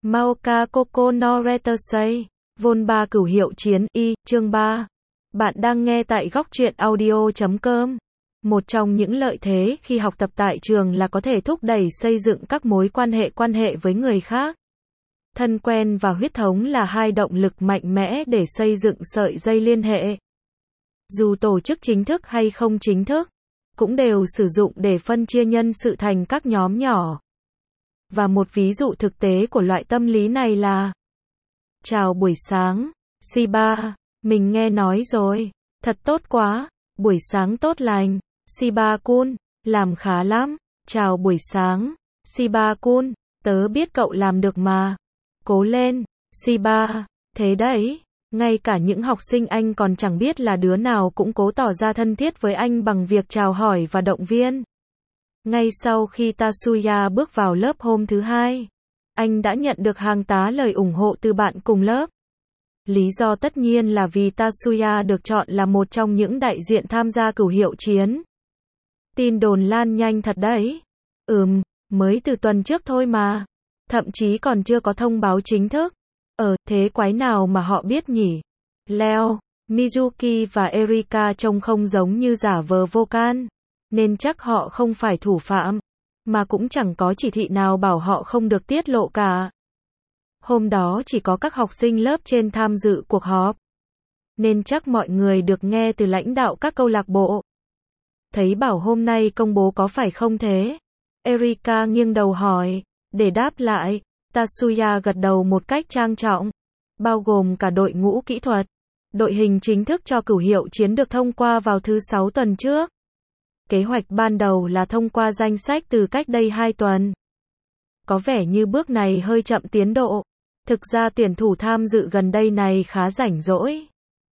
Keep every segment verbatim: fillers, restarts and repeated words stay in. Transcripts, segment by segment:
Maoka Koko no Retasei, Volba cửu hiệu chiến y, chương ba. Bạn đang nghe tại góc truyện audio chấm com. Một trong những lợi thế khi học tập tại trường là có thể thúc đẩy xây dựng các mối quan hệ quan hệ với người khác. Thân quen và huyết thống là hai động lực mạnh mẽ để xây dựng sợi dây liên hệ. Dù tổ chức chính thức hay không chính thức, cũng đều sử dụng để phân chia nhân sự thành các nhóm nhỏ. Và một ví dụ thực tế của loại tâm lý này là: chào buổi sáng, Shiba, mình nghe nói rồi, thật tốt quá, buổi sáng tốt lành, Shiba-kun, làm khá lắm, chào buổi sáng, Shiba-kun, tớ biết cậu làm được mà, cố lên, Shiba, thế đấy, ngay cả những học sinh Anh còn chẳng biết là đứa nào cũng cố tỏ ra thân thiết với anh bằng việc chào hỏi và động viên. Ngay sau khi Tatsuya bước vào lớp hôm thứ hai, anh đã nhận được hàng tá lời ủng hộ từ bạn cùng lớp. Lý do tất nhiên là vì Tatsuya được chọn là một trong những đại diện tham gia cửu hiệu chiến. Tin đồn lan nhanh thật đấy. Ừm, mới từ tuần trước thôi mà. Thậm chí còn chưa có thông báo chính thức. Ờ, thế quái nào mà họ biết nhỉ? Leo, Mizuki và Erika trông không giống như giả vờ vô can, nên chắc họ không phải thủ phạm, mà cũng chẳng có chỉ thị nào bảo họ không được tiết lộ cả. Hôm đó chỉ có các học sinh lớp trên tham dự cuộc họp, nên chắc mọi người được nghe từ lãnh đạo các câu lạc bộ. Thấy bảo hôm nay công bố có phải không thế? Erika nghiêng đầu hỏi. Để đáp lại, Tatsuya gật đầu một cách trang trọng, bao gồm cả đội ngũ kỹ thuật. Đội hình chính thức cho cửu hiệu chiến được thông qua vào thứ sáu tuần trước. Kế hoạch ban đầu là thông qua danh sách từ cách đây hai tuần. Có vẻ như bước này hơi chậm tiến độ. Thực ra tuyển thủ tham dự gần đây này khá rảnh rỗi.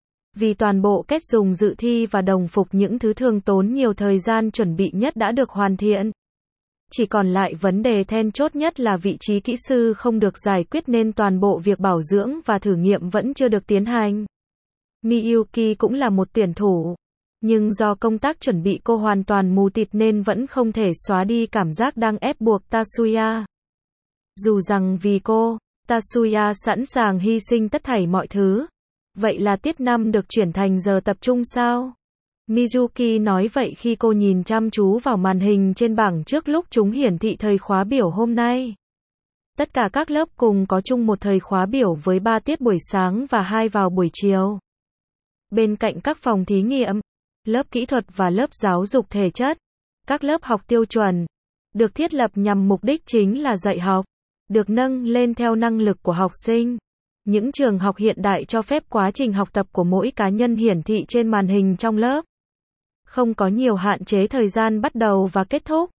Vì toàn bộ kết dùng dự thi và đồng phục những thứ thường tốn nhiều thời gian chuẩn bị nhất đã được hoàn thiện. Chỉ còn lại vấn đề then chốt nhất là vị trí kỹ sư không được giải quyết nên toàn bộ việc bảo dưỡng và thử nghiệm vẫn chưa được tiến hành. Miyuki cũng là một tuyển thủ. Nhưng do công tác chuẩn bị cô hoàn toàn mù tịt nên vẫn không thể xóa đi cảm giác đang ép buộc Tatsuya. Dù rằng vì cô, Tatsuya sẵn sàng hy sinh tất thảy mọi thứ. Vậy là tiết năm được chuyển thành giờ tập trung sao? Mizuki nói vậy khi cô nhìn chăm chú vào màn hình trên bảng trước lúc chúng hiển thị thời khóa biểu hôm nay. Tất cả các lớp cùng có chung một thời khóa biểu với ba tiết buổi sáng và hai vào buổi chiều. Bên cạnh các phòng thí nghiệm, lớp kỹ thuật và lớp giáo dục thể chất, các lớp học tiêu chuẩn, được thiết lập nhằm mục đích chính là dạy học, được nâng lên theo năng lực của học sinh. Những trường học hiện đại cho phép quá trình học tập của mỗi cá nhân hiển thị trên màn hình trong lớp. Không có nhiều hạn chế thời gian bắt đầu và kết thúc.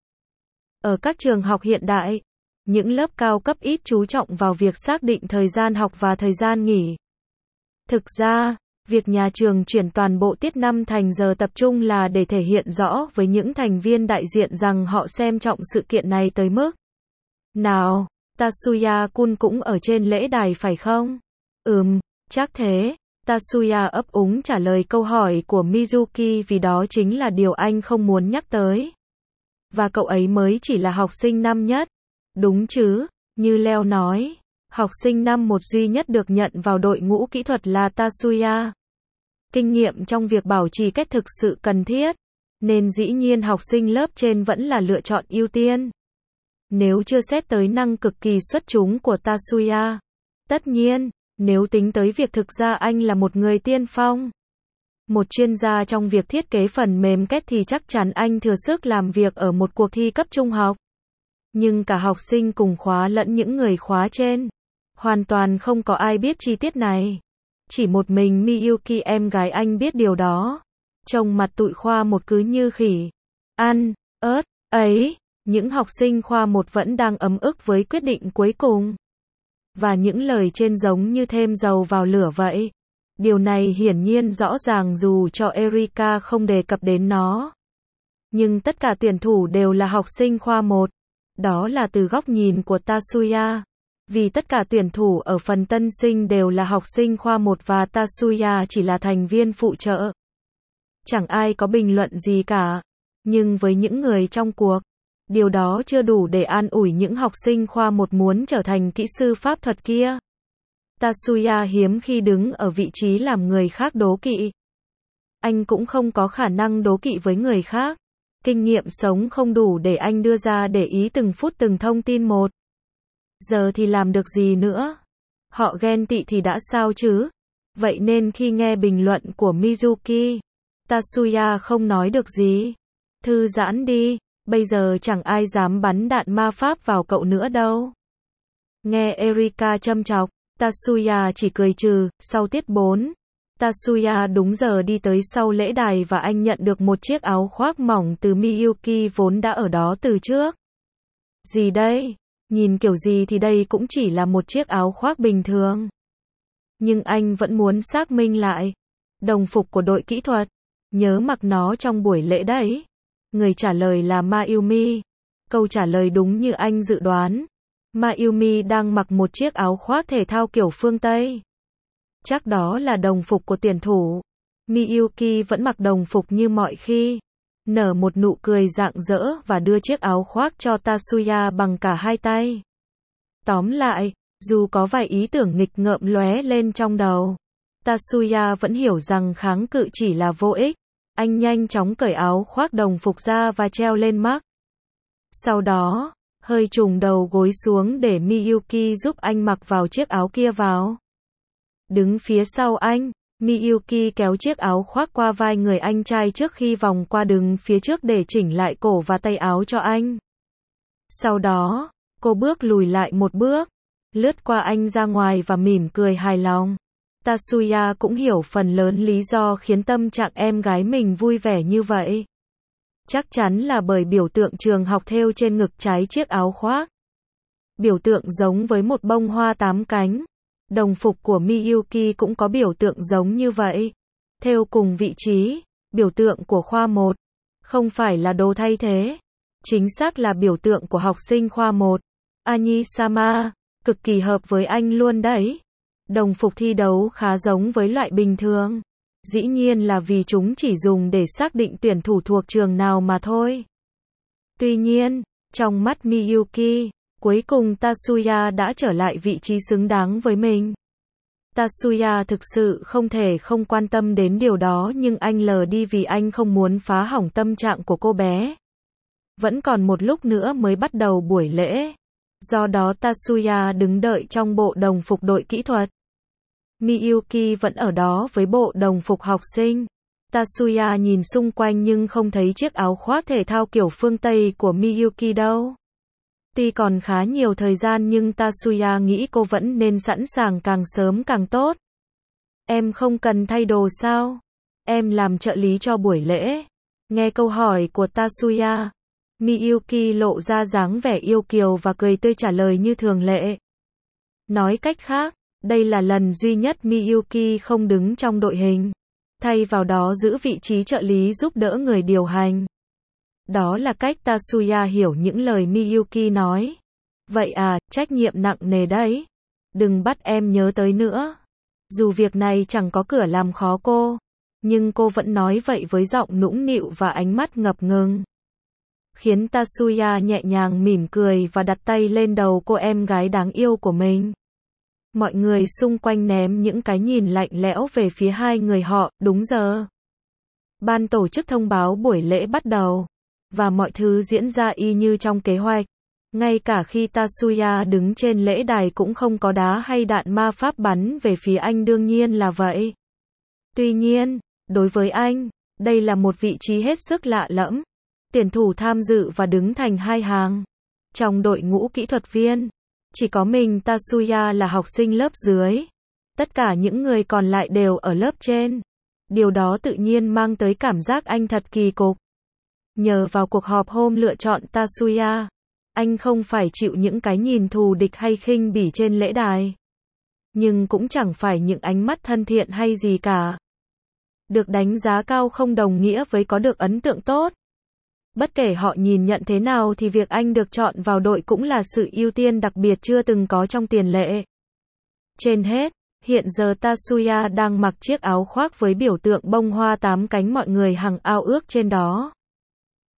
Ở các trường học hiện đại, những lớp cao cấp ít chú trọng vào việc xác định thời gian học và thời gian nghỉ. Thực ra, việc nhà trường chuyển toàn bộ tiết năm thành giờ tập trung là để thể hiện rõ với những thành viên đại diện rằng họ xem trọng sự kiện này tới mức nào. Tatsuya-kun cũng ở trên lễ đài phải không? Ừm, chắc thế. Tatsuya ấp úng trả lời câu hỏi của Mizuki vì đó chính là điều anh không muốn nhắc tới. Và cậu ấy mới chỉ là học sinh năm nhất. Đúng chứ, như Leo nói, học sinh năm một duy nhất được nhận vào đội ngũ kỹ thuật là Tatsuya. Kinh nghiệm trong việc bảo trì kết thực sự cần thiết, nên dĩ nhiên học sinh lớp trên vẫn là lựa chọn ưu tiên. Nếu chưa xét tới năng cực kỳ xuất chúng của Tatsuya. Tất nhiên, nếu tính tới việc thực ra anh là một người tiên phong, một chuyên gia trong việc thiết kế phần mềm kết thì chắc chắn anh thừa sức làm việc ở một cuộc thi cấp trung học. Nhưng cả học sinh cùng khóa lẫn những người khóa trên, hoàn toàn không có ai biết chi tiết này. Chỉ một mình Miyuki em gái anh biết điều đó. Trông mặt tụi khoa một cứ như khỉ. Ăn, ớt, ấy. Những học sinh khoa một vẫn đang ấm ức với quyết định cuối cùng. Và những lời trên giống như thêm dầu vào lửa vậy. Điều này hiển nhiên rõ ràng dù cho Erika không đề cập đến nó. Nhưng tất cả tuyển thủ đều là học sinh khoa một. Đó là từ góc nhìn của Tatsuya. Vì tất cả tuyển thủ ở phần tân sinh đều là học sinh khoa một và Tatsuya chỉ là thành viên phụ trợ. Chẳng ai có bình luận gì cả. Nhưng với những người trong cuộc, Điều đó chưa đủ để an ủi những học sinh khoa một muốn trở thành kỹ sư pháp thuật kia. Tatsuya hiếm khi đứng ở vị trí làm người khác đố kỵ. Anh cũng không có khả năng đố kỵ với người khác. Kinh nghiệm sống không đủ để anh đưa ra để ý từng phút từng thông tin một. Giờ thì làm được gì nữa? Họ ghen tị thì đã sao chứ? Vậy nên khi nghe bình luận của Mizuki, Tatsuya không nói được gì. Thư giãn đi, bây giờ chẳng ai dám bắn đạn ma pháp vào cậu nữa đâu. Nghe Erika châm chọc, Tatsuya chỉ cười trừ. Sau tiết bốn, Tatsuya đúng giờ đi tới sau lễ đài và anh nhận được một chiếc áo khoác mỏng từ Miyuki vốn đã ở đó từ trước. Gì đây? Nhìn kiểu gì thì đây cũng chỉ là một chiếc áo khoác bình thường. Nhưng anh vẫn muốn xác minh lại. Đồng phục của đội kỹ thuật. Nhớ mặc nó trong buổi lễ đấy. Người trả lời là Mayumi. Câu trả lời đúng như anh dự đoán. Mayumi đang mặc một chiếc áo khoác thể thao kiểu phương Tây. Chắc đó là đồng phục của tuyển thủ. Miyuki vẫn mặc đồng phục như mọi khi. Nở một nụ cười rạng rỡ và đưa chiếc áo khoác cho Tatsuya bằng cả hai tay. Tóm lại, dù có vài ý tưởng nghịch ngợm lóe lên trong đầu, Tatsuya vẫn hiểu rằng kháng cự chỉ là vô ích. Anh nhanh chóng cởi áo khoác đồng phục ra và treo lên mắt. Sau đó, hơi trùng đầu gối xuống để Miyuki giúp anh mặc vào chiếc áo kia vào. Đứng phía sau anh, Miyuki kéo chiếc áo khoác qua vai người anh trai trước khi vòng qua đứng phía trước để chỉnh lại cổ và tay áo cho anh. Sau đó, cô bước lùi lại một bước, lướt qua anh ra ngoài và mỉm cười hài lòng. Tatsuya cũng hiểu phần lớn lý do khiến tâm trạng em gái mình vui vẻ như vậy. Chắc chắn là bởi biểu tượng trường học thêu trên ngực trái chiếc áo khoác. Biểu tượng giống với một bông hoa tám cánh. Đồng phục của Miyuki cũng có biểu tượng giống như vậy. Thêu cùng vị trí, biểu tượng của khoa một. Không phải là đồ thay thế. Chính xác là biểu tượng của học sinh khoa một. Ani-sama, cực kỳ hợp với anh luôn đấy. Đồng phục thi đấu khá giống với loại bình thường. Dĩ nhiên là vì chúng chỉ dùng để xác định tuyển thủ thuộc trường nào mà thôi. Tuy nhiên, trong mắt Miyuki, cuối cùng Tatsuya đã trở lại vị trí xứng đáng với mình. Tatsuya thực sự không thể không quan tâm đến điều đó nhưng anh lờ đi vì anh không muốn phá hỏng tâm trạng của cô bé. Vẫn còn một lúc nữa mới bắt đầu buổi lễ. Do đó Tatsuya đứng đợi trong bộ đồng phục đội kỹ thuật. Miyuki vẫn ở đó với bộ đồng phục học sinh. Tatsuya nhìn xung quanh nhưng không thấy chiếc áo khoác thể thao kiểu phương Tây của Miyuki đâu. Tuy còn khá nhiều thời gian nhưng Tatsuya nghĩ cô vẫn nên sẵn sàng càng sớm càng tốt. Em không cần thay đồ sao? Em làm trợ lý cho buổi lễ. Nghe câu hỏi của Tatsuya, Miyuki lộ ra dáng vẻ yêu kiều và cười tươi trả lời như thường lệ. Nói cách khác, đây là lần duy nhất Miyuki không đứng trong đội hình. Thay vào đó giữ vị trí trợ lý giúp đỡ người điều hành. Đó là cách Tatsuya hiểu những lời Miyuki nói. Vậy à, trách nhiệm nặng nề đấy. Đừng bắt em nhớ tới nữa. Dù việc này chẳng có cửa làm khó cô, nhưng cô vẫn nói vậy với giọng nũng nịu và ánh mắt ngập ngừng. Khiến Tatsuya nhẹ nhàng mỉm cười và đặt tay lên đầu cô em gái đáng yêu của mình. Mọi người xung quanh ném những cái nhìn lạnh lẽo về phía hai người họ. Đúng giờ, ban tổ chức thông báo buổi lễ bắt đầu. Và mọi thứ diễn ra y như trong kế hoạch. Ngay cả khi Tatsuya đứng trên lễ đài cũng không có đá hay đạn ma pháp bắn về phía anh, đương nhiên là vậy. Tuy nhiên, đối với anh, đây là một vị trí hết sức lạ lẫm. Tuyển thủ tham dự và đứng thành hai hàng. Trong đội ngũ kỹ thuật viên, chỉ có mình Tatsuya là học sinh lớp dưới. Tất cả những người còn lại đều ở lớp trên. Điều đó tự nhiên mang tới cảm giác anh thật kỳ cục. Nhờ vào cuộc họp hôm lựa chọn Tatsuya, anh không phải chịu những cái nhìn thù địch hay khinh bỉ trên lễ đài. Nhưng cũng chẳng phải những ánh mắt thân thiện hay gì cả. Được đánh giá cao không đồng nghĩa với có được ấn tượng tốt. Bất kể họ nhìn nhận thế nào thì việc anh được chọn vào đội cũng là sự ưu tiên đặc biệt chưa từng có trong tiền lệ. Trên hết, hiện giờ Tatsuya đang mặc chiếc áo khoác với biểu tượng bông hoa tám cánh mọi người hằng ao ước trên đó.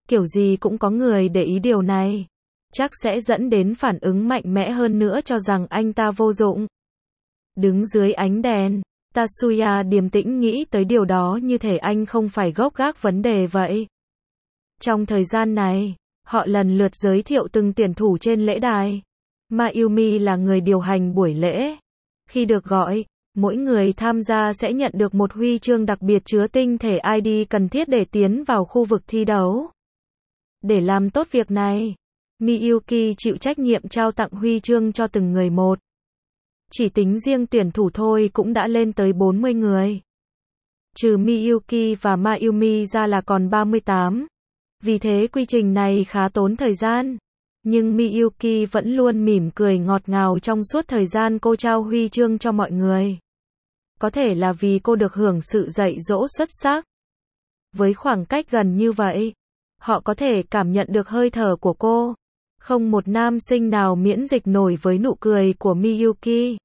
Kiểu gì cũng có người để ý điều này. Chắc sẽ dẫn đến phản ứng mạnh mẽ hơn nữa cho rằng anh ta vô dụng. Đứng dưới ánh đèn, Tatsuya điềm tĩnh nghĩ tới điều đó như thể anh không phải gốc gác vấn đề vậy. Trong thời gian này, họ lần lượt giới thiệu từng tuyển thủ trên lễ đài. Mayumi là người điều hành buổi lễ. Khi được gọi, mỗi người tham gia sẽ nhận được một huy chương đặc biệt chứa tinh thể i đê cần thiết để tiến vào khu vực thi đấu. Để làm tốt việc này, Miyuki chịu trách nhiệm trao tặng huy chương cho từng người một. Chỉ tính riêng tuyển thủ thôi cũng đã lên tới bốn mươi người. Trừ Miyuki và Mayumi ra là còn ba mươi tám. Vì thế quy trình này khá tốn thời gian. Nhưng Miyuki vẫn luôn mỉm cười ngọt ngào trong suốt thời gian cô trao huy chương cho mọi người. Có thể là vì cô được hưởng sự dạy dỗ xuất sắc. Với khoảng cách gần như vậy, họ có thể cảm nhận được hơi thở của cô. Không một nam sinh nào miễn dịch nổi với nụ cười của Miyuki.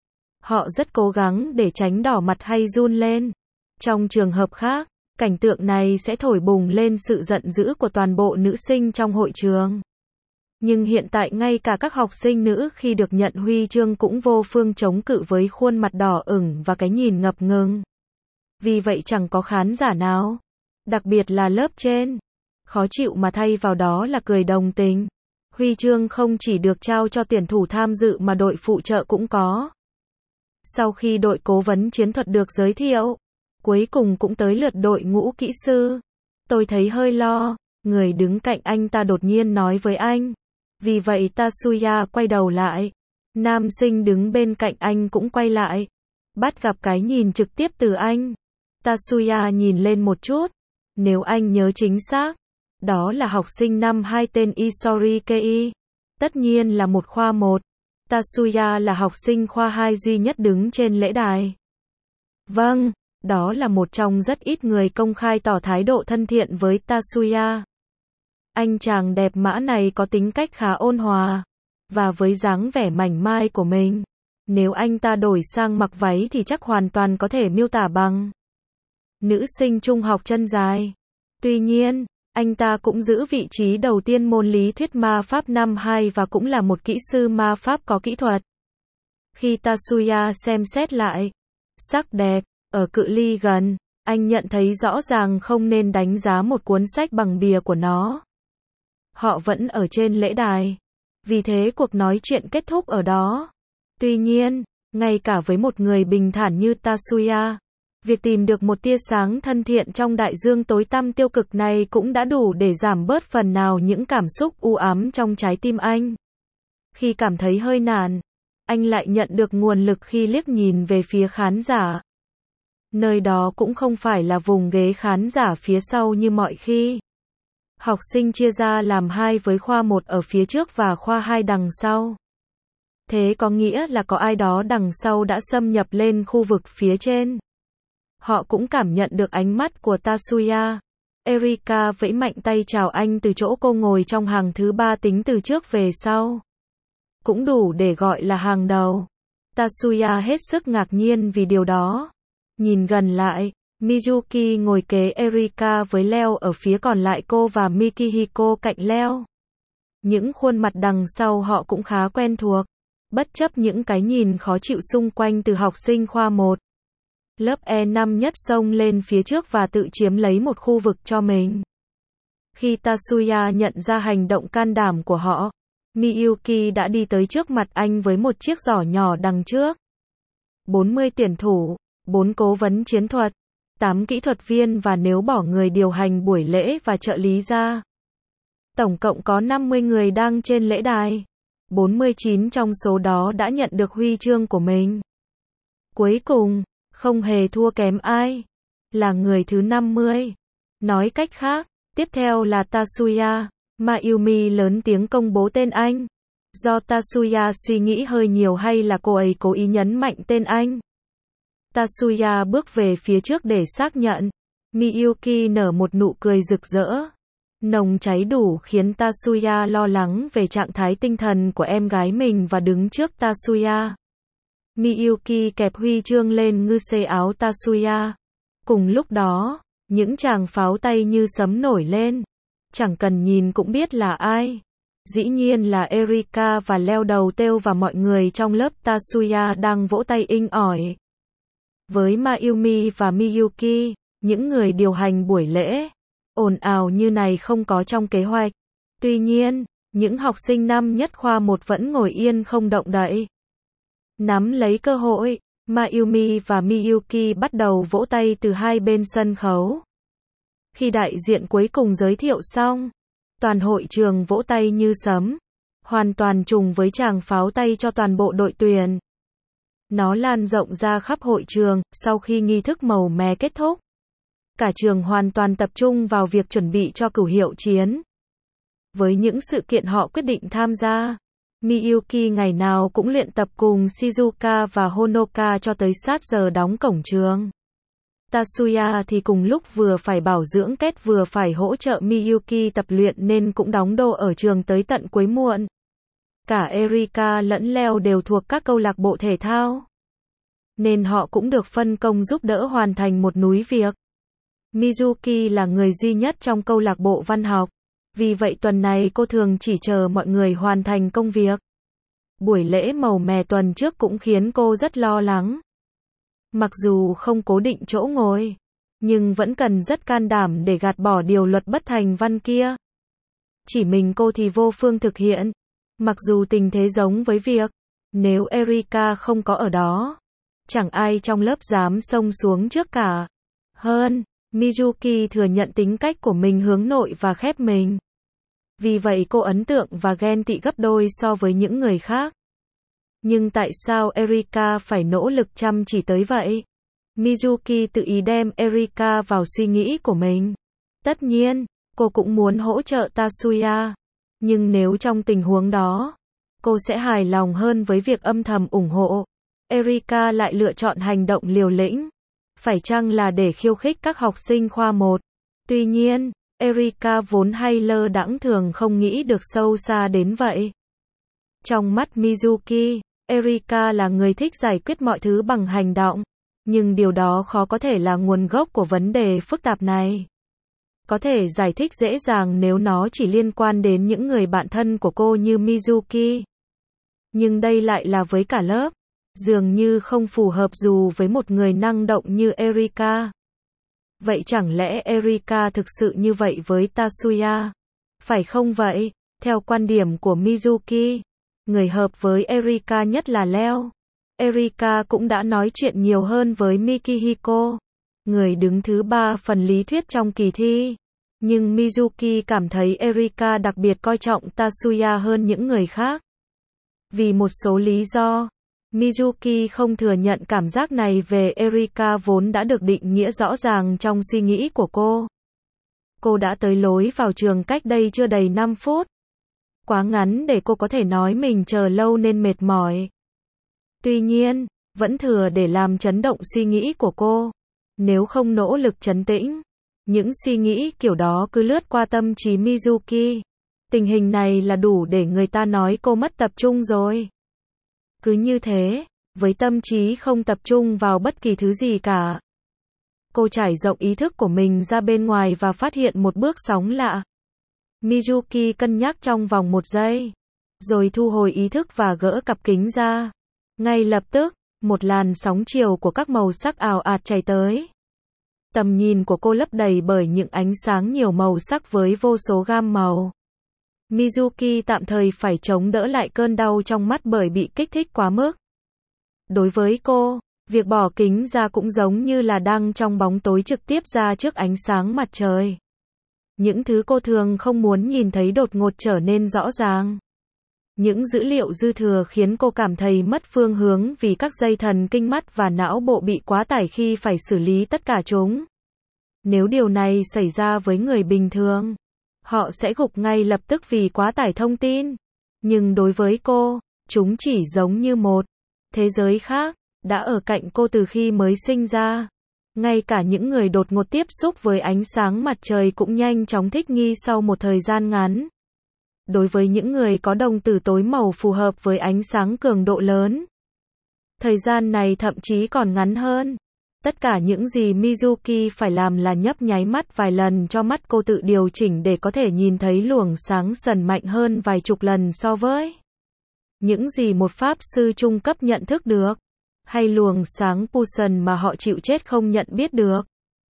Họ rất cố gắng để tránh đỏ mặt hay run lên. Trong trường hợp khác, cảnh tượng này sẽ thổi bùng lên sự giận dữ của toàn bộ nữ sinh trong hội trường. Nhưng hiện tại ngay cả các học sinh nữ khi được nhận huy chương cũng vô phương chống cự với khuôn mặt đỏ ửng và cái nhìn ngập ngừng. Vì vậy chẳng có khán giả nào, đặc biệt là lớp trên, khó chịu mà thay vào đó là cười đồng tình. Huy chương không chỉ được trao cho tuyển thủ tham dự mà đội phụ trợ cũng có. Sau khi đội cố vấn chiến thuật được giới thiệu, cuối cùng cũng tới lượt đội ngũ kỹ sư. Tôi thấy hơi lo, người đứng cạnh anh ta đột nhiên nói với anh. Vì vậy Tatsuya quay đầu lại. Nam sinh đứng bên cạnh anh cũng quay lại. Bắt gặp cái nhìn trực tiếp từ anh. Tatsuya nhìn lên một chút. Nếu anh nhớ chính xác, đó là học sinh năm hai tên Isori Kei. Tất nhiên là một khoa một. Tatsuya là học sinh khoa hai duy nhất đứng trên lễ đài. Vâng, đó là một trong rất ít người công khai tỏ thái độ thân thiện với Tatsuya. Anh chàng đẹp mã này có tính cách khá ôn hòa, và với dáng vẻ mảnh mai của mình, nếu anh ta đổi sang mặc váy thì chắc hoàn toàn có thể miêu tả bằng nữ sinh trung học chân dài. Tuy nhiên, anh ta cũng giữ vị trí đầu tiên môn lý thuyết ma pháp năm hai và cũng là một kỹ sư ma pháp có kỹ thuật. Khi Tatsuya xem xét lại sắc đẹp ở cự ly gần, anh nhận thấy rõ ràng không nên đánh giá một cuốn sách bằng bìa của nó. Họ vẫn ở trên lễ đài, vì thế cuộc nói chuyện kết thúc ở đó. Tuy nhiên, ngay cả với một người bình thản như Tatsuya, việc tìm được một tia sáng thân thiện trong đại dương tối tăm tiêu cực này cũng đã đủ để giảm bớt phần nào những cảm xúc u ám trong trái tim anh. Khi cảm thấy hơi nản, anh lại nhận được nguồn lực khi liếc nhìn về phía khán giả. Nơi đó cũng không phải là vùng ghế khán giả phía sau như mọi khi. Học sinh chia ra làm hai với khoa một ở phía trước và khoa hai đằng sau. Thế có nghĩa là có ai đó đằng sau đã xâm nhập lên khu vực phía trên. Họ cũng cảm nhận được ánh mắt của Tatsuya. Erika vẫy mạnh tay chào anh từ chỗ cô ngồi trong hàng thứ ba tính từ trước về sau. Cũng đủ để gọi là hàng đầu. Tatsuya hết sức ngạc nhiên vì điều đó. Nhìn gần lại, Mizuki ngồi kế Erika với Leo ở phía còn lại, cô và Mikihiko cạnh Leo. Những khuôn mặt đằng sau họ cũng khá quen thuộc, bất chấp những cái nhìn khó chịu xung quanh từ học sinh khoa một. Lớp E năm nhất xông lên phía trước và tự chiếm lấy một khu vực cho mình. Khi Tatsuya nhận ra hành động can đảm của họ, Miyuki đã đi tới trước mặt anh với một chiếc giỏ nhỏ đằng trước. bốn mươi tuyển thủ, bốn cố vấn chiến thuật, tám kỹ thuật viên và nếu bỏ người điều hành buổi lễ và trợ lý ra. Tổng cộng có năm mươi người đang trên lễ đài. bốn mươi chín trong số đó đã nhận được huy chương của mình. Cuối cùng, không hề thua kém ai, là người thứ năm mươi. Nói cách khác, tiếp theo là Tatsuya. Mayumi lớn tiếng công bố tên anh. Do Tatsuya suy nghĩ hơi nhiều hay là cô ấy cố ý nhấn mạnh tên anh? Tatsuya bước về phía trước để xác nhận. Miyuki nở một nụ cười rực rỡ, nồng cháy đủ khiến Tatsuya lo lắng về trạng thái tinh thần của em gái mình và đứng trước Tatsuya. Miyuki kẹp huy chương lên ngư xê áo Tatsuya. Cùng lúc đó, những tràng pháo tay như sấm nổi lên. chẳng cần nhìn cũng biết là ai. Dĩ nhiên là Erika và leo đầu têu và mọi người trong lớp Tatsuya đang vỗ tay inh ỏi. Với Mayumi và Miyuki, những người điều hành buổi lễ, ồn ào như này không có trong kế hoạch. Tuy nhiên, những học sinh năm nhất khoa một vẫn ngồi yên không động đậy. Nắm lấy cơ hội, Mayumi và Miyuki bắt đầu vỗ tay từ hai bên sân khấu. Khi đại diện cuối cùng giới thiệu xong, toàn hội trường vỗ tay như sấm, hoàn toàn trùng với tràng pháo tay cho toàn bộ đội tuyển. Nó lan rộng ra khắp hội trường, sau khi nghi thức màu mè kết thúc. Cả trường hoàn toàn tập trung vào việc chuẩn bị cho cửu hiệu chiến. Với những sự kiện họ quyết định tham gia, Miyuki ngày nào cũng luyện tập cùng Shizuka và Honoka cho tới sát giờ đóng cổng trường. Tatsuya thì cùng lúc vừa phải bảo dưỡng kết vừa phải hỗ trợ Miyuki tập luyện nên cũng đóng đô ở trường tới tận cuối muộn. Cả Erika lẫn Leo đều thuộc các câu lạc bộ thể thao, nên họ cũng được phân công giúp đỡ hoàn thành một núi việc. Mizuki là người duy nhất trong câu lạc bộ văn học, vì vậy tuần này cô thường chỉ chờ mọi người hoàn thành công việc. Buổi lễ màu mè tuần trước cũng khiến cô rất lo lắng. Mặc dù không cố định chỗ ngồi, nhưng vẫn cần rất can đảm để gạt bỏ điều luật bất thành văn kia. Chỉ mình cô thì vô phương thực hiện. Mặc dù tình thế giống với việc, nếu Erika không có ở đó, chẳng ai trong lớp dám xông xuống trước cả. Hơn, Mizuki thừa nhận tính cách của mình hướng nội và khép mình. Vì vậy cô ấn tượng và ghen tị gấp đôi so với những người khác. Nhưng tại sao Erika phải nỗ lực chăm chỉ tới vậy? Mizuki tự ý đem Erika vào suy nghĩ của mình. Tất nhiên, cô cũng muốn hỗ trợ Tatsuya. Nhưng nếu trong tình huống đó, cô sẽ hài lòng hơn với việc âm thầm ủng hộ. Erika lại lựa chọn hành động liều lĩnh. Phải chăng là để khiêu khích các học sinh khoa một? Tuy nhiên, Erika vốn hay lơ đãng thường không nghĩ được sâu xa đến vậy. Trong mắt Mizuki, Erika là người thích giải quyết mọi thứ bằng hành động. Nhưng điều đó khó có thể là nguồn gốc của vấn đề phức tạp này. Có thể giải thích dễ dàng nếu nó chỉ liên quan đến những người bạn thân của cô như Mizuki. Nhưng đây lại là với cả lớp. Dường như không phù hợp dù với một người năng động như Erika. Vậy chẳng lẽ Erika thực sự như vậy với Tatsuya? Phải không vậy? Theo quan điểm của Mizuki, người hợp với Erika nhất là Leo. Erika cũng đã nói chuyện nhiều hơn với Mikihiko, người đứng thứ ba phần lý thuyết trong kỳ thi. Nhưng Mizuki cảm thấy Erika đặc biệt coi trọng Tatsuya hơn những người khác. Vì một số lý do, Mizuki không thừa nhận cảm giác này về Erika vốn đã được định nghĩa rõ ràng trong suy nghĩ của cô. Cô đã tới lối vào trường cách đây chưa đầy năm phút. Quá ngắn để cô có thể nói mình chờ lâu nên mệt mỏi. Tuy nhiên, vẫn thừa để làm chấn động suy nghĩ của cô. Nếu không nỗ lực trấn tĩnh, những suy nghĩ kiểu đó cứ lướt qua tâm trí Mizuki. Tình hình này là đủ để người ta nói cô mất tập trung rồi. Cứ như thế, với tâm trí không tập trung vào bất kỳ thứ gì cả. Cô trải rộng ý thức của mình ra bên ngoài và phát hiện một bước sóng lạ. Mizuki cân nhắc trong vòng một giây, rồi thu hồi ý thức và gỡ cặp kính ra. Ngay lập tức, một làn sóng chiều của các màu sắc ào ạt chảy tới. Tầm nhìn của cô lấp đầy bởi những ánh sáng nhiều màu sắc với vô số gam màu. Mizuki tạm thời phải chống đỡ lại cơn đau trong mắt bởi bị kích thích quá mức. Đối với cô, việc bỏ kính ra cũng giống như là đang trong bóng tối trực tiếp ra trước ánh sáng mặt trời. Những thứ cô thường không muốn nhìn thấy đột ngột trở nên rõ ràng. Những dữ liệu dư thừa khiến cô cảm thấy mất phương hướng vì các dây thần kinh mắt và não bộ bị quá tải khi phải xử lý tất cả chúng. Nếu điều này xảy ra với người bình thường, họ sẽ gục ngay lập tức vì quá tải thông tin. Nhưng đối với cô, chúng chỉ giống như một thế giới khác, đã ở cạnh cô từ khi mới sinh ra. Ngay cả những người đột ngột tiếp xúc với ánh sáng mặt trời cũng nhanh chóng thích nghi sau một thời gian ngắn. Đối với những người có đồng tử tối màu phù hợp với ánh sáng cường độ lớn, thời gian này thậm chí còn ngắn hơn. Tất cả những gì Mizuki phải làm là nhấp nháy mắt vài lần cho mắt cô tự điều chỉnh để có thể nhìn thấy luồng sáng sần mạnh hơn vài chục lần so với những gì một pháp sư trung cấp nhận thức được, hay luồng sáng Pusen mà họ chịu chết không nhận biết được.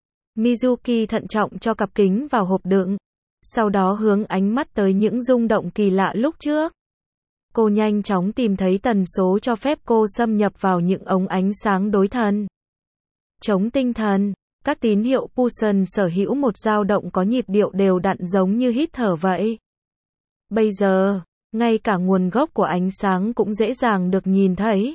Mizuki thận trọng cho cặp kính vào hộp đựng, sau đó hướng ánh mắt tới những rung động kỳ lạ lúc trước. Cô nhanh chóng tìm thấy tần số cho phép cô xâm nhập vào những ống ánh sáng đối thần. Chống tinh thần, các tín hiệu Pusen sở hữu một dao động có nhịp điệu đều đặn giống như hít thở vậy. Bây giờ, ngay cả nguồn gốc của ánh sáng cũng dễ dàng được nhìn thấy.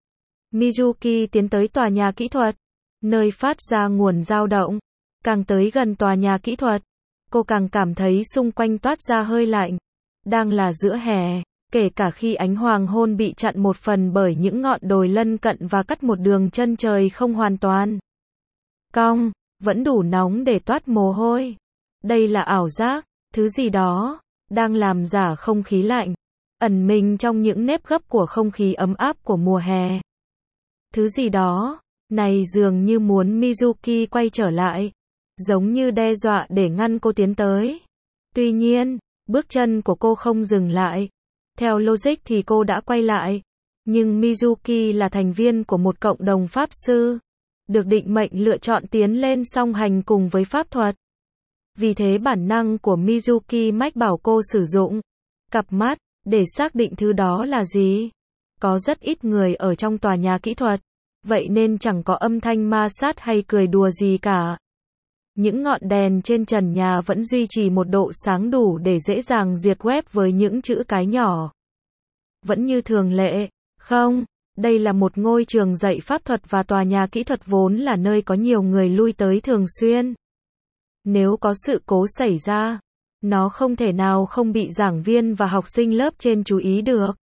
Mizuki tiến tới tòa nhà kỹ thuật, nơi phát ra nguồn dao động. Càng tới gần tòa nhà kỹ thuật, cô càng cảm thấy xung quanh toát ra hơi lạnh. Đang là giữa hè, kể cả khi ánh hoàng hôn bị chặn một phần bởi những ngọn đồi lân cận và cắt một đường chân trời không hoàn toàn cong, vẫn đủ nóng để toát mồ hôi. Đây là ảo giác, thứ gì đó đang làm giả không khí lạnh, ẩn mình trong những nếp gấp của không khí ấm áp của mùa hè. Thứ gì đó này dường như muốn Mizuki quay trở lại, giống như đe dọa để ngăn cô tiến tới. Tuy nhiên, bước chân của cô không dừng lại. Theo logic thì cô đã quay lại. Nhưng Mizuki là thành viên của một cộng đồng pháp sư, được định mệnh lựa chọn tiến lên song hành cùng với pháp thuật. Vì thế bản năng của Mizuki mách bảo cô sử dụng cặp mắt để xác định thứ đó là gì. Có rất ít người ở trong tòa nhà kỹ thuật, vậy nên chẳng có âm thanh ma sát hay cười đùa gì cả. Những ngọn đèn trên trần nhà vẫn duy trì một độ sáng đủ để dễ dàng duyệt web với những chữ cái nhỏ. Vẫn như thường lệ, không, đây là một ngôi trường dạy pháp thuật và tòa nhà kỹ thuật vốn là nơi có nhiều người lui tới thường xuyên. Nếu có sự cố xảy ra, nó không thể nào không bị giảng viên và học sinh lớp trên chú ý được.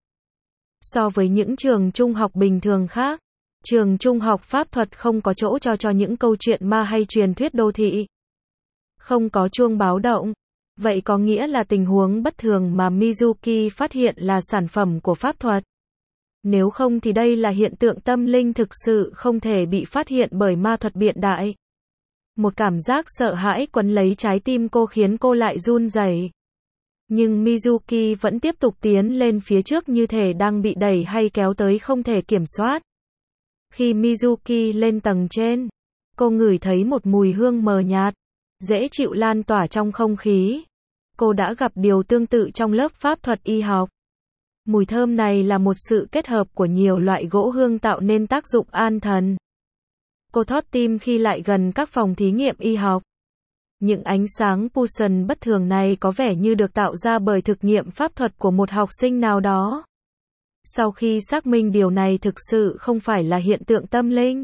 So với những trường trung học bình thường khác, trường trung học pháp thuật không có chỗ cho cho những câu chuyện ma hay truyền thuyết đô thị. Không có chuông báo động. Vậy có nghĩa là tình huống bất thường mà Mizuki phát hiện là sản phẩm của pháp thuật. Nếu không thì đây là hiện tượng tâm linh thực sự không thể bị phát hiện bởi ma thuật biện đại. Một cảm giác sợ hãi quấn lấy trái tim cô khiến cô lại run rẩy. Nhưng Mizuki vẫn tiếp tục tiến lên phía trước như thể đang bị đẩy hay kéo tới không thể kiểm soát. Khi Mizuki lên tầng trên, cô ngửi thấy một mùi hương mờ nhạt, dễ chịu lan tỏa trong không khí. Cô đã gặp điều tương tự trong lớp pháp thuật y học. Mùi thơm này là một sự kết hợp của nhiều loại gỗ hương tạo nên tác dụng an thần. Cô thót tim khi lại gần các phòng thí nghiệm y học. Những ánh sáng Pusen bất thường này có vẻ như được tạo ra bởi thực nghiệm pháp thuật của một học sinh nào đó. Sau khi xác minh điều này thực sự không phải là hiện tượng tâm linh,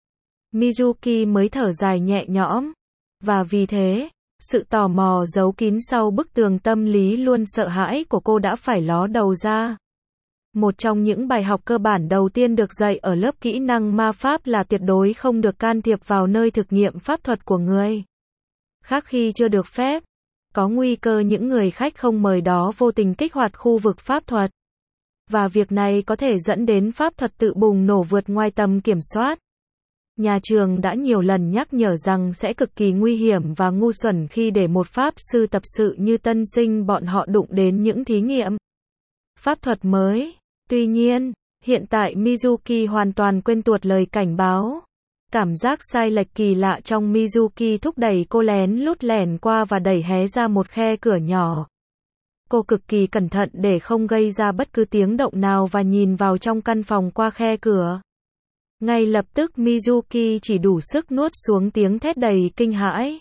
Mizuki mới thở dài nhẹ nhõm. Và vì thế, sự tò mò giấu kín sau bức tường tâm lý luôn sợ hãi của cô đã phải ló đầu ra. Một trong những bài học cơ bản đầu tiên được dạy ở lớp kỹ năng ma pháp là tuyệt đối không được can thiệp vào nơi thực nghiệm pháp thuật của người khác khi chưa được phép. Có nguy cơ những người khách không mời đó vô tình kích hoạt khu vực pháp thuật. Và việc này có thể dẫn đến pháp thuật tự bùng nổ vượt ngoài tầm kiểm soát. Nhà trường đã nhiều lần nhắc nhở rằng sẽ cực kỳ nguy hiểm và ngu xuẩn khi để một pháp sư tập sự như tân sinh bọn họ đụng đến những thí nghiệm pháp thuật mới. Tuy nhiên, hiện tại Mizuki hoàn toàn quên tuột lời cảnh báo. Cảm giác sai lệch kỳ lạ trong Mizuki thúc đẩy cô lén lút lẻn qua và đẩy hé ra một khe cửa nhỏ. Cô cực kỳ cẩn thận để không gây ra bất cứ tiếng động nào và nhìn vào trong căn phòng qua khe cửa. Ngay lập tức Mizuki chỉ đủ sức nuốt xuống tiếng thét đầy kinh hãi.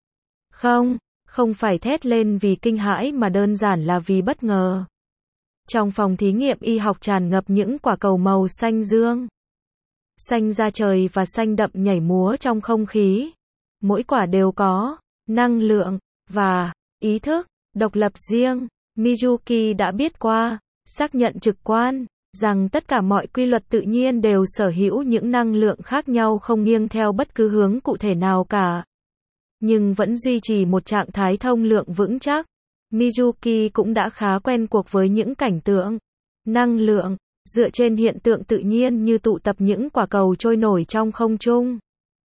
Không, không phải thét lên vì kinh hãi mà đơn giản là vì bất ngờ. Trong phòng thí nghiệm y học tràn ngập những quả cầu màu xanh dương, xanh da trời và xanh đậm nhảy múa trong không khí. Mỗi quả đều có năng lượng và ý thức độc lập riêng. Mizuki đã biết qua, xác nhận trực quan, rằng tất cả mọi quy luật tự nhiên đều sở hữu những năng lượng khác nhau không nghiêng theo bất cứ hướng cụ thể nào cả, nhưng vẫn duy trì một trạng thái thông lượng vững chắc. Mizuki cũng đã khá quen cuộc với những cảnh tượng năng lượng dựa trên hiện tượng tự nhiên như tụ tập những quả cầu trôi nổi trong không trung.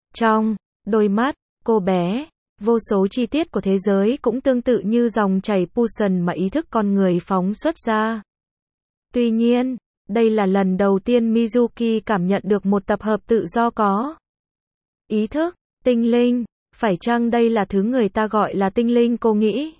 Trong đôi mắt cô bé, vô số chi tiết của thế giới cũng tương tự như dòng chảy pulsation mà ý thức con người phóng xuất ra. Tuy nhiên, đây là lần đầu tiên Mizuki cảm nhận được một tập hợp tự do có ý thức, tinh linh. Phải chăng đây là thứ người ta gọi là tinh linh, cô nghĩ.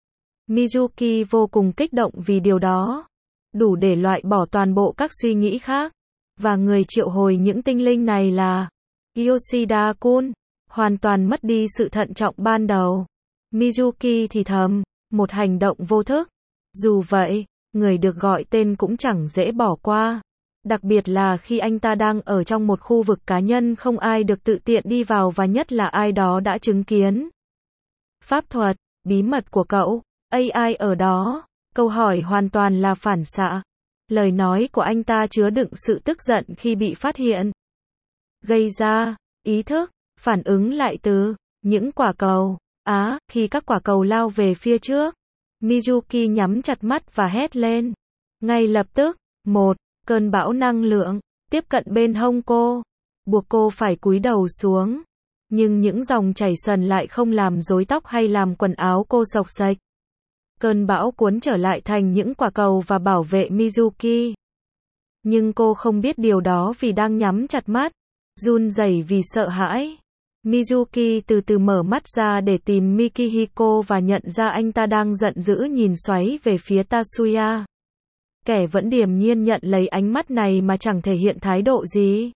Mizuki vô cùng kích động vì điều đó, đủ để loại bỏ toàn bộ các suy nghĩ khác. Và người triệu hồi những tinh linh này là Yoshida-kun, hoàn toàn mất đi sự thận trọng ban đầu. Mizuki thì thầm, một hành động vô thức. Dù vậy, người được gọi tên cũng chẳng dễ bỏ qua. Đặc biệt là khi anh ta đang ở trong một khu vực cá nhân không ai được tự tiện đi vào và nhất là ai đó đã chứng kiến. Pháp thuật, bí mật của cậu, a i ở đó, câu hỏi hoàn toàn là phản xạ. Lời nói của anh ta chứa đựng sự tức giận khi bị phát hiện. Gây ra, ý thức, phản ứng lại từ, những quả cầu. Á, à, khi các quả cầu lao về phía trước, Mizuki nhắm chặt mắt và hét lên. Ngay lập tức, một cơn bão năng lượng tiếp cận bên hông cô, buộc cô phải cúi đầu xuống. Nhưng những dòng chảy sần lại không làm rối tóc hay làm quần áo cô xộc xệch. Cơn bão cuốn trở lại thành những quả cầu và bảo vệ Mizuki. Nhưng cô không biết điều đó vì đang nhắm chặt mắt, run rẩy vì sợ hãi. Mizuki từ từ mở mắt ra để tìm Mikihiko và nhận ra anh ta đang giận dữ nhìn xoáy về phía Tatsuya. Kẻ vẫn điềm nhiên nhận lấy ánh mắt này mà chẳng thể hiện thái độ gì.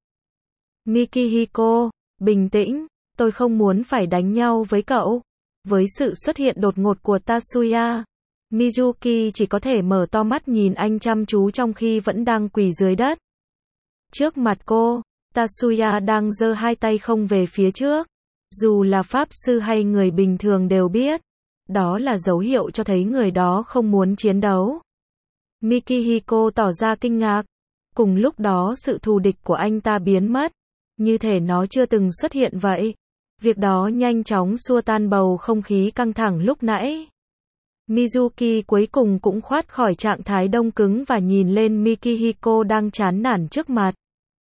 Mikihiko, bình tĩnh, tôi không muốn phải đánh nhau với cậu. Với sự xuất hiện đột ngột của Tatsuya, Mizuki chỉ có thể mở to mắt nhìn anh chăm chú trong khi vẫn đang quỳ dưới đất. Trước mặt cô, Tatsuya đang giơ hai tay không về phía trước. Dù là pháp sư hay người bình thường đều biết, đó là dấu hiệu cho thấy người đó không muốn chiến đấu. Mikihiko tỏ ra kinh ngạc. Cùng lúc đó sự thù địch của anh ta biến mất, như thể nó chưa từng xuất hiện vậy. Việc đó nhanh chóng xua tan bầu không khí căng thẳng lúc nãy. Mizuki cuối cùng cũng thoát khỏi trạng thái đông cứng và nhìn lên Mikihiko đang chán nản trước mặt.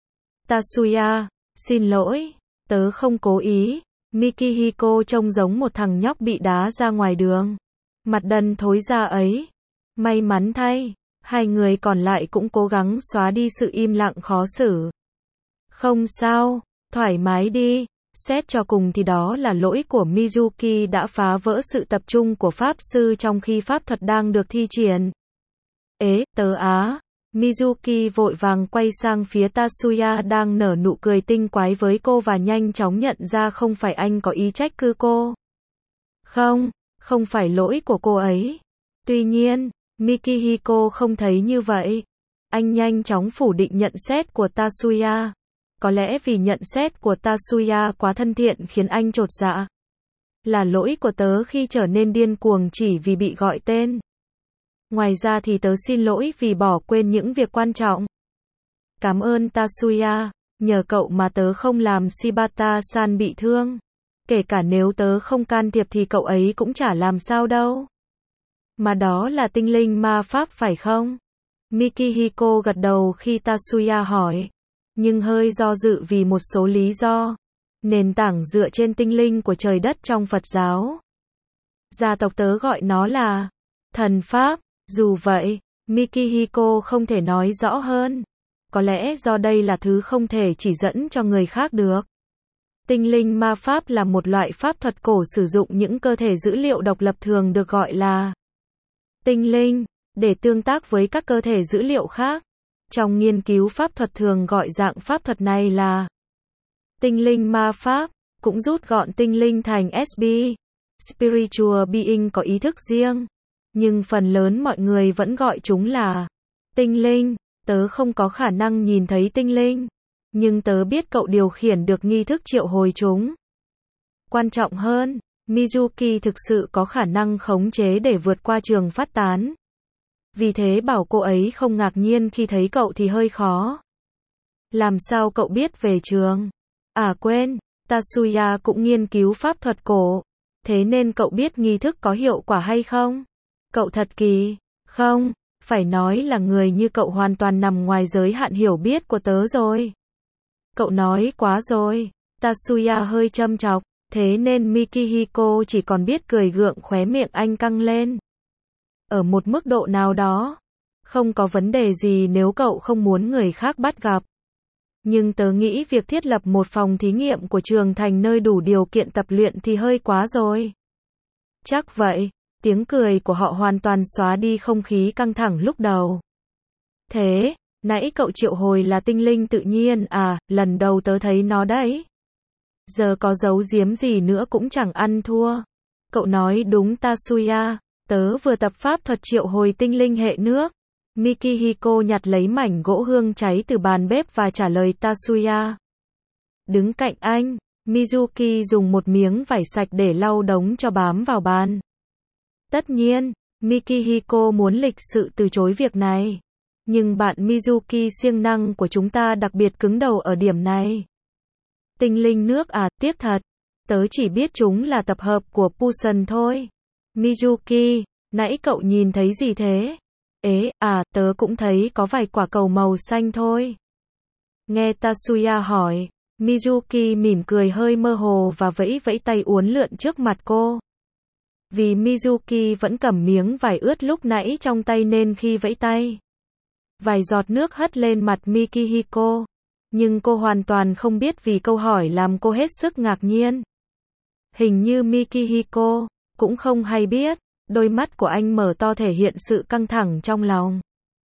Tatsuya, xin lỗi, tớ không cố ý. Mikihiko trông giống một thằng nhóc bị đá ra ngoài đường. Mặt đần thối ra ấy. May mắn thay, hai người còn lại cũng cố gắng xóa đi sự im lặng khó xử. Không sao, thoải mái đi. Xét cho cùng thì đó là lỗi của Mizuki đã phá vỡ sự tập trung của pháp sư trong khi pháp thuật đang được thi triển. Ế, tớ á. Mizuki vội vàng quay sang phía Tatsuya đang nở nụ cười tinh quái với cô và nhanh chóng nhận ra không phải anh có ý trách cứ cô. Không, không phải lỗi của cô ấy. Tuy nhiên, Mikihiko không thấy như vậy. Anh nhanh chóng phủ định nhận xét của Tatsuya. Có lẽ vì nhận xét của Tatsuya quá thân thiện khiến anh chột dạ. Là lỗi của tớ khi trở nên điên cuồng chỉ vì bị gọi tên. Ngoài ra thì tớ xin lỗi vì bỏ quên những việc quan trọng. Cảm ơn Tatsuya, nhờ cậu mà tớ không làm Shibata-san bị thương. Kể cả nếu tớ không can thiệp thì cậu ấy cũng chả làm sao đâu. Mà đó là tinh linh ma pháp phải không? Mikihiko gật đầu khi Tatsuya hỏi. Nhưng hơi do dự vì một số lý do. Nền tảng dựa trên tinh linh của trời đất trong Phật giáo. Gia tộc tớ gọi nó là thần pháp. Dù vậy, Mikihiko không thể nói rõ hơn. Có lẽ do đây là thứ không thể chỉ dẫn cho người khác được. Tinh linh ma pháp là một loại pháp thuật cổ sử dụng những cơ thể dữ liệu độc lập thường được gọi là tinh linh, để tương tác với các cơ thể dữ liệu khác. Trong nghiên cứu pháp thuật thường gọi dạng pháp thuật này là tinh linh ma pháp, cũng rút gọn tinh linh thành ét bê, Spiritual Being có ý thức riêng. Nhưng phần lớn mọi người vẫn gọi chúng là tinh linh. Tớ không có khả năng nhìn thấy tinh linh, nhưng tớ biết cậu điều khiển được nghi thức triệu hồi chúng. Quan trọng hơn, Mizuki thực sự có khả năng khống chế để vượt qua trường phát tán. Vì thế bảo cô ấy không ngạc nhiên khi thấy cậu thì hơi khó. Làm sao cậu biết về trường? À quên, Tatsuya cũng nghiên cứu pháp thuật cổ. Thế nên cậu biết nghi thức có hiệu quả hay không? Cậu thật kỳ. Không, phải nói là người như cậu hoàn toàn nằm ngoài giới hạn hiểu biết của tớ rồi. Cậu nói quá rồi. Tatsuya hơi châm chọc, thế nên Mikihiko chỉ còn biết cười gượng, khóe miệng anh căng lên. Ở một mức độ nào đó, không có vấn đề gì nếu cậu không muốn người khác bắt gặp. Nhưng tớ nghĩ việc thiết lập một phòng thí nghiệm của trường thành nơi đủ điều kiện tập luyện thì hơi quá rồi. Chắc vậy, tiếng cười của họ hoàn toàn xóa đi không khí căng thẳng lúc đầu. Thế, nãy cậu triệu hồi là tinh linh tự nhiên à, lần đầu tớ thấy nó đấy. Giờ có giấu giếm gì nữa cũng chẳng ăn thua. Cậu nói đúng Tatsuya, tớ vừa tập pháp thuật triệu hồi tinh linh hệ nước. Mikihiko nhặt lấy mảnh gỗ hương cháy từ bàn bếp và trả lời Tatsuya. Đứng cạnh anh, Mizuki dùng một miếng vải sạch để lau đống cho bám vào bàn. Tất nhiên, Mikihiko muốn lịch sự từ chối việc này. Nhưng bạn Mizuki siêng năng của chúng ta đặc biệt cứng đầu ở điểm này. Tinh linh nước à, tiếc thật. Tớ chỉ biết chúng là tập hợp của Puson thôi. Mizuki, nãy cậu nhìn thấy gì thế? Ế, à, tớ cũng thấy có vài quả cầu màu xanh thôi. Nghe Tatsuya hỏi, Mizuki mỉm cười hơi mơ hồ và vẫy vẫy tay uốn lượn trước mặt cô. Vì Mizuki vẫn cầm miếng vải ướt lúc nãy trong tay nên khi vẫy tay, vài giọt nước hất lên mặt Mikihiko. Nhưng cô hoàn toàn không biết vì câu hỏi làm cô hết sức ngạc nhiên. Hình như Mikihiko cũng không hay biết. Đôi mắt của anh mở to thể hiện sự căng thẳng trong lòng.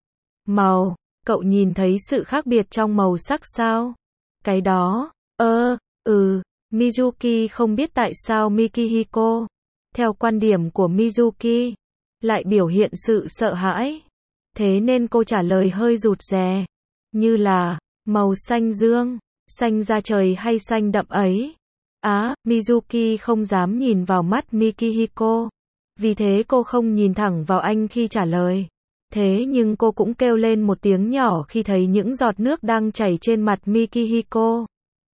Màu, cậu nhìn thấy sự khác biệt trong màu sắc sao? Cái đó, ơ, ừ, Mizuki không biết tại sao Mikihiko, theo quan điểm của Mizuki, lại biểu hiện sự sợ hãi. Thế nên cô trả lời hơi rụt rè, như là, màu xanh dương, xanh da trời hay xanh đậm ấy. Á, Mizuki không dám nhìn vào mắt Mikihiko. Vì thế cô không nhìn thẳng vào anh khi trả lời. Thế nhưng cô cũng kêu lên một tiếng nhỏ khi thấy những giọt nước đang chảy trên mặt Mikihiko.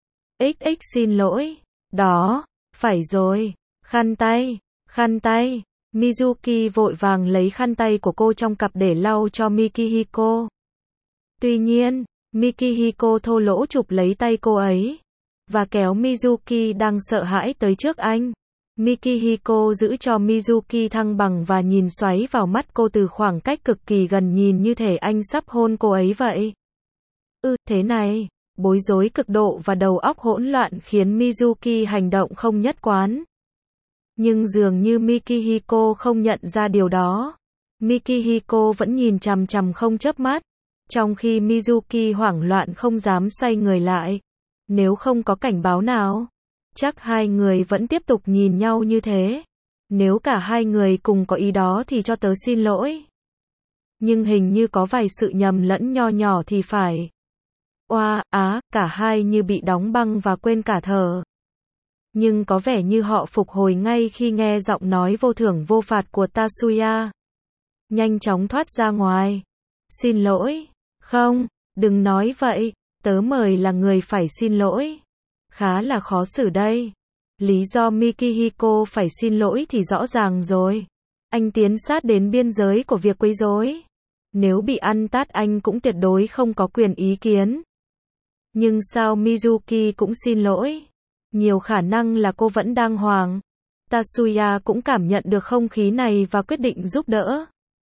X x xin lỗi. Đó, phải rồi. Khăn tay, khăn tay. Mizuki vội vàng lấy khăn tay của cô trong cặp để lau cho Mikihiko. Tuy nhiên, Mikihiko thô lỗ chụp lấy tay cô ấy và kéo Mizuki đang sợ hãi tới trước anh. Mikihiko giữ cho Mizuki thăng bằng và nhìn xoáy vào mắt cô từ khoảng cách cực kỳ gần, nhìn như thể anh sắp hôn cô ấy vậy. Ừ, thế này, bối rối cực độ và đầu óc hỗn loạn khiến Mizuki hành động không nhất quán. Nhưng dường như Mikihiko không nhận ra điều đó. Mikihiko vẫn nhìn chằm chằm không chớp mắt, trong khi Mizuki hoảng loạn không dám xoay người lại. Nếu không có cảnh báo nào, chắc hai người vẫn tiếp tục nhìn nhau như thế. Nếu cả hai người cùng có ý đó thì cho tớ xin lỗi. Nhưng hình như có vài sự nhầm lẫn nho nhỏ thì phải. Oa, á, cả hai như bị đóng băng và quên cả thở. Nhưng có vẻ như họ phục hồi ngay khi nghe giọng nói vô thưởng vô phạt của Tatsuya. Nhanh chóng thoát ra ngoài. Xin lỗi. Không, đừng nói vậy. Tớ mời là người phải xin lỗi. Khá là khó xử đây. Lý do Mikihiko phải xin lỗi thì rõ ràng rồi. Anh tiến sát đến biên giới của việc quấy rối. Nếu bị ăn tát anh cũng tuyệt đối không có quyền ý kiến. Nhưng sao Mizuki cũng xin lỗi? Nhiều khả năng là cô vẫn đang hoảng. Tatsuya cũng cảm nhận được không khí này và quyết định giúp đỡ.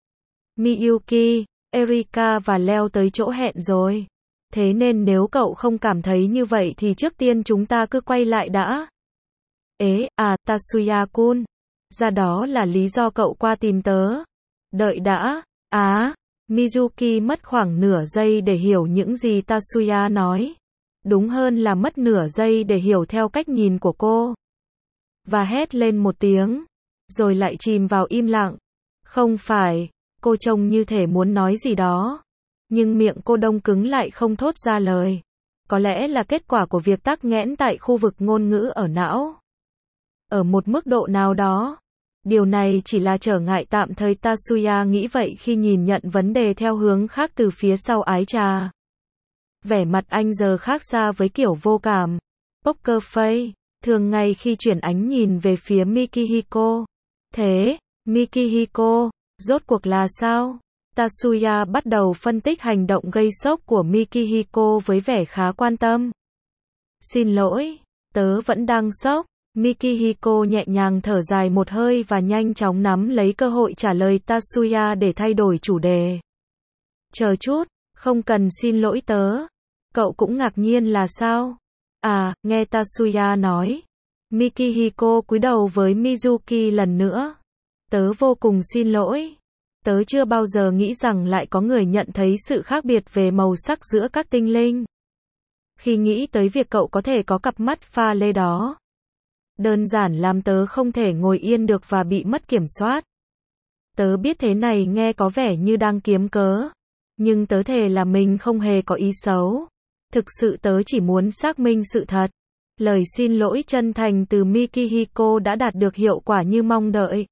Miyuki, Erika và Leo tới chỗ hẹn rồi. Thế nên nếu cậu không cảm thấy như vậy thì trước tiên chúng ta cứ quay lại đã. Ế, à, Tatsuya-kun. Ra đó là lý do cậu qua tìm tớ. Đợi đã. Á, Mizuki mất khoảng nửa giây để hiểu những gì Tatsuya nói. Đúng hơn là mất nửa giây để hiểu theo cách nhìn của cô. Và hét lên một tiếng. Rồi lại chìm vào im lặng. Không phải, cô trông như thể muốn nói gì đó. Nhưng miệng cô đông cứng lại không thốt ra lời. Có lẽ là kết quả của việc tắc nghẽn tại khu vực ngôn ngữ ở não. Ở một mức độ nào đó, điều này chỉ là trở ngại tạm thời. Tatsuya nghĩ vậy khi nhìn nhận vấn đề theo hướng khác từ phía sau ái trà. Vẻ mặt anh giờ khác xa với kiểu vô cảm. Poker face, thường ngày khi chuyển ánh nhìn về phía Mikihiko. Thế, Mikihiko, rốt cuộc là sao? Tatsuya bắt đầu phân tích hành động gây sốc của Mikihiko với vẻ khá quan tâm. Xin lỗi, Tớ vẫn đang sốc. Mikihiko nhẹ nhàng thở dài một hơi và nhanh chóng nắm lấy cơ hội trả lời Tatsuya để thay đổi chủ đề. Chờ chút, không cần xin lỗi tớ. Cậu cũng ngạc nhiên là sao? À, nghe Tatsuya nói. Mikihiko cúi đầu với Mizuki lần nữa. Tớ vô cùng xin lỗi. Tớ chưa bao giờ nghĩ rằng lại có người nhận thấy sự khác biệt về màu sắc giữa các tinh linh. Khi nghĩ tới việc cậu có thể có cặp mắt pha lê đó, đơn giản làm tớ không thể ngồi yên được và bị mất kiểm soát. Tớ biết thế này nghe có vẻ như đang kiếm cớ, nhưng tớ thề là mình không hề có ý xấu. Thực sự tớ chỉ muốn xác minh sự thật. Lời xin lỗi chân thành từ Mikihiko đã đạt được hiệu quả như mong đợi.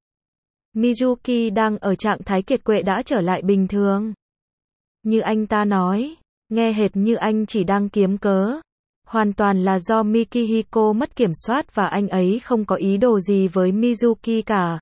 Mizuki đang ở trạng thái kiệt quệ đã trở lại bình thường. Như anh ta nói, nghe hệt như anh chỉ đang kiếm cớ. Hoàn toàn là do Mikihiko mất kiểm soát và anh ấy không có ý đồ gì với Mizuki cả.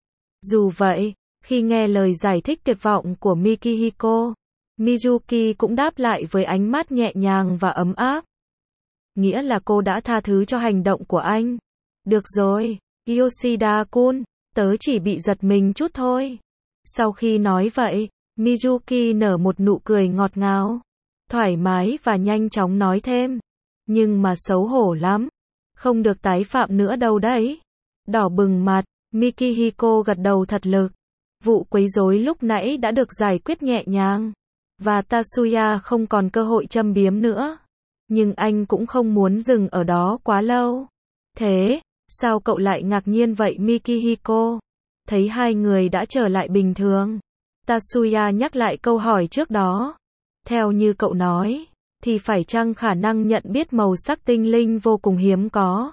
Dù vậy, khi nghe lời giải thích tuyệt vọng của Mikihiko, Mizuki cũng đáp lại với ánh mắt nhẹ nhàng và ấm áp. Nghĩa là cô đã tha thứ cho hành động của anh. Được rồi, Yoshida-kun, tớ chỉ bị giật mình chút thôi. Sau khi nói vậy, Mizuki nở một nụ cười ngọt ngào, thoải mái và nhanh chóng nói thêm. Nhưng mà xấu hổ lắm. Không được tái phạm nữa đâu đấy. Đỏ bừng mặt, Mikihiko gật đầu thật lực. Vụ quấy rối lúc nãy đã được giải quyết nhẹ nhàng. Và Tatsuya không còn cơ hội châm biếm nữa. Nhưng anh cũng không muốn dừng ở đó quá lâu. Thế, sao cậu lại ngạc nhiên vậy Mikihiko? Thấy hai người đã trở lại bình thường. Tatsuya nhắc lại câu hỏi trước đó. Theo như cậu nói, thì phải chăng khả năng nhận biết màu sắc tinh linh vô cùng hiếm có?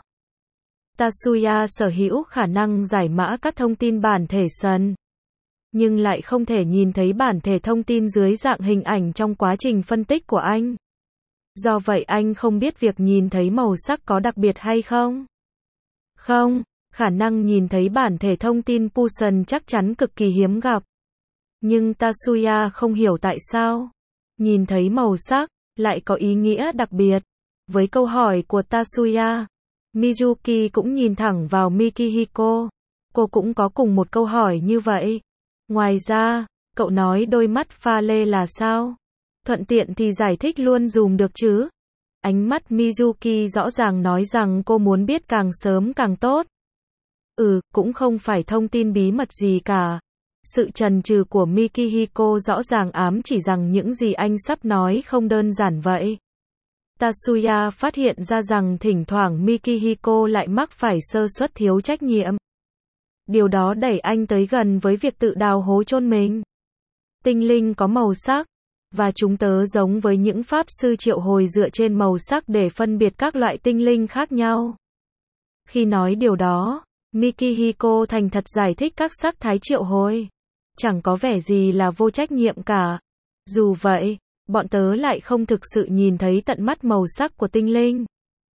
Tatsuya sở hữu khả năng giải mã các thông tin bản thể sần, nhưng lại không thể nhìn thấy bản thể thông tin dưới dạng hình ảnh trong quá trình phân tích của anh. Do vậy anh không biết việc nhìn thấy màu sắc có đặc biệt hay không. Không, khả năng nhìn thấy bản thể thông tin Puson chắc chắn cực kỳ hiếm gặp. Nhưng Tatsuya không hiểu tại sao nhìn thấy màu sắc lại có ý nghĩa đặc biệt. Với câu hỏi của Tatsuya, Mizuki cũng nhìn thẳng vào Mikihiko. Cô cũng có cùng một câu hỏi như vậy. Ngoài ra, cậu nói đôi mắt pha lê là sao? Thuận tiện thì giải thích luôn dùm được chứ? Ánh mắt Mizuki rõ ràng nói rằng cô muốn biết càng sớm càng tốt. Ừ, cũng không phải thông tin bí mật gì cả. Sự chần chừ của Mikihiko rõ ràng ám chỉ rằng những gì anh sắp nói không đơn giản vậy. Tatsuya phát hiện ra rằng thỉnh thoảng Mikihiko lại mắc phải sơ suất thiếu trách nhiệm. Điều đó đẩy anh tới gần với việc tự đào hố chôn mình. Tinh linh có màu sắc, và chúng tớ giống với những pháp sư triệu hồi dựa trên màu sắc để phân biệt các loại tinh linh khác nhau. Khi nói điều đó, Mikihiko thành thật giải thích các sắc thái triệu hồi. Chẳng có vẻ gì là vô trách nhiệm cả. Dù vậy, bọn tớ lại không thực sự nhìn thấy tận mắt màu sắc của tinh linh.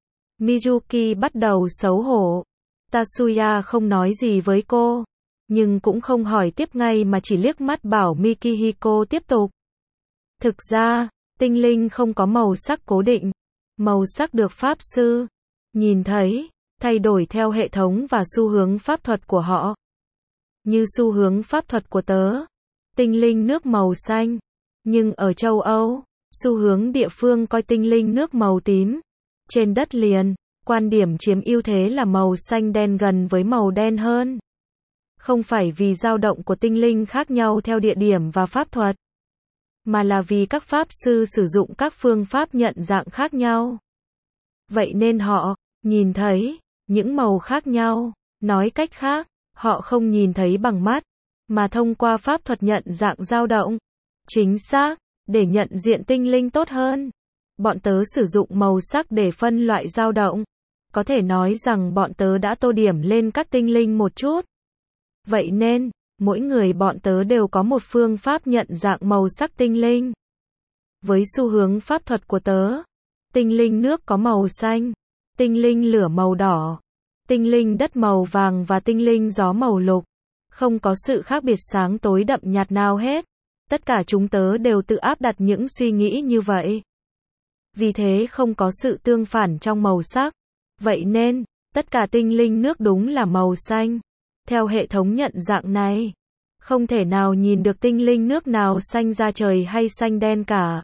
Mizuki bắt đầu xấu hổ. Tatsuya không nói gì với cô, nhưng cũng không hỏi tiếp ngay mà chỉ liếc mắt bảo Mikihiko tiếp tục. Thực ra, tinh linh không có màu sắc cố định. Màu sắc được pháp sư nhìn thấy, thay đổi theo hệ thống và xu hướng pháp thuật của họ. Như xu hướng pháp thuật của tớ, tinh linh nước màu xanh. Nhưng ở châu Âu, xu hướng địa phương coi tinh linh nước màu tím. Trên đất liền, quan điểm chiếm ưu thế là màu xanh đen gần với màu đen hơn. Không phải vì dao động của tinh linh khác nhau theo địa điểm và pháp thuật, mà là vì các pháp sư sử dụng các phương pháp nhận dạng khác nhau. Vậy nên họ nhìn thấy những màu khác nhau. Nói cách khác, họ không nhìn thấy bằng mắt, mà thông qua pháp thuật nhận dạng dao động. Chính xác, để nhận diện tinh linh tốt hơn, bọn tớ sử dụng màu sắc để phân loại dao động. Có thể nói rằng bọn tớ đã tô điểm lên các tinh linh một chút. Vậy nên, mỗi người bọn tớ đều có một phương pháp nhận dạng màu sắc tinh linh. Với xu hướng pháp thuật của tớ, tinh linh nước có màu xanh, tinh linh lửa màu đỏ, tinh linh đất màu vàng và tinh linh gió màu lục. Không có sự khác biệt sáng tối đậm nhạt nào hết. Tất cả chúng tớ đều tự áp đặt những suy nghĩ như vậy. Vì thế không có sự tương phản trong màu sắc. Vậy nên, tất cả tinh linh nước đúng là màu xanh. Theo hệ thống nhận dạng này, không thể nào nhìn được tinh linh nước nào xanh da trời hay xanh đen cả.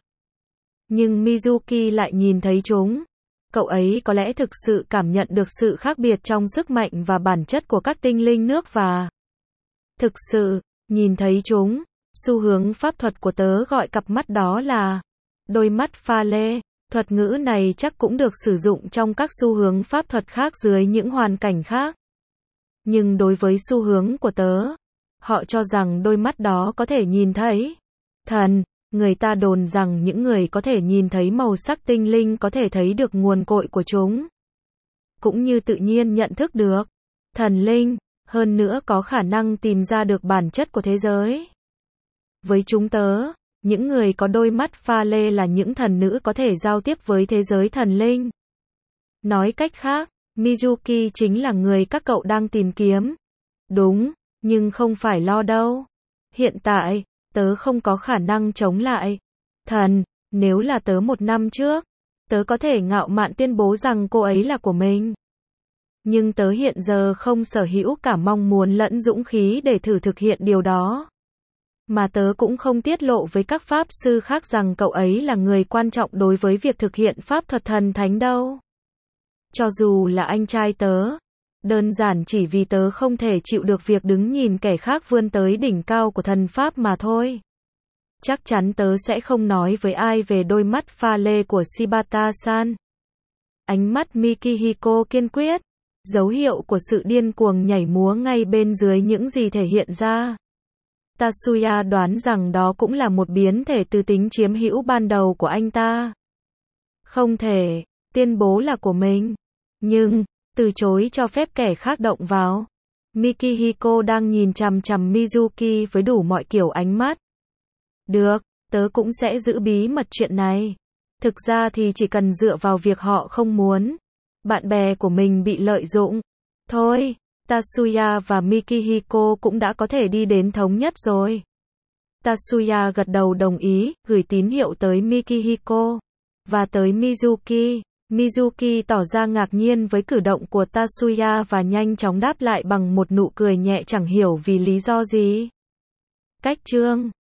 Nhưng Mizuki lại nhìn thấy chúng. Cậu ấy có lẽ thực sự cảm nhận được sự khác biệt trong sức mạnh và bản chất của các tinh linh nước và thực sự, nhìn thấy chúng. Xu hướng pháp thuật của tớ gọi cặp mắt đó là đôi mắt pha lê. Thuật ngữ này chắc cũng được sử dụng trong các xu hướng pháp thuật khác dưới những hoàn cảnh khác. Nhưng đối với xu hướng của tớ, họ cho rằng đôi mắt đó có thể nhìn thấy thần. Người ta đồn rằng những người có thể nhìn thấy màu sắc tinh linh có thể thấy được nguồn cội của chúng. Cũng như tự nhiên nhận thức được thần linh, hơn nữa có khả năng tìm ra được bản chất của thế giới. Với chúng tớ, những người có đôi mắt pha lê là những thần nữ có thể giao tiếp với thế giới thần linh. Nói cách khác, Mizuki chính là người các cậu đang tìm kiếm. Đúng, nhưng không phải lo đâu. Hiện tại, tớ không có khả năng chống lại thần. Nếu là tớ một năm trước, tớ có thể ngạo mạn tuyên bố rằng cô ấy là của mình. Nhưng tớ hiện giờ không sở hữu cả mong muốn lẫn dũng khí để thử thực hiện điều đó. Mà tớ cũng không tiết lộ với các pháp sư khác rằng cậu ấy là người quan trọng đối với việc thực hiện pháp thuật thần thánh đâu. Cho dù là anh trai tớ. Đơn giản chỉ vì tớ không thể chịu được việc đứng nhìn kẻ khác vươn tới đỉnh cao của thần pháp mà thôi. Chắc chắn tớ sẽ không nói với ai về đôi mắt pha lê của Shibata-san. Ánh mắt Mikihiko kiên quyết. Dấu hiệu của sự điên cuồng nhảy múa ngay bên dưới những gì thể hiện ra. Tatsuya đoán rằng đó cũng là một biến thể từ tính chiếm hữu ban đầu của anh ta. Không thể tuyên bố là của mình, nhưng từ chối cho phép kẻ khác động vào. Mikihiko đang nhìn chằm chằm Mizuki với đủ mọi kiểu ánh mắt. Được, tớ cũng sẽ giữ bí mật chuyện này. Thực ra thì chỉ cần dựa vào việc họ không muốn bạn bè của mình bị lợi dụng thôi. Tatsuya và Mikihiko cũng đã có thể đi đến thống nhất rồi. Tatsuya gật đầu đồng ý, gửi tín hiệu tới Mikihiko và tới Mizuki. Mizuki tỏ ra ngạc nhiên với cử động của Tatsuya và nhanh chóng đáp lại bằng một nụ cười nhẹ chẳng hiểu vì lý do gì. Cách chương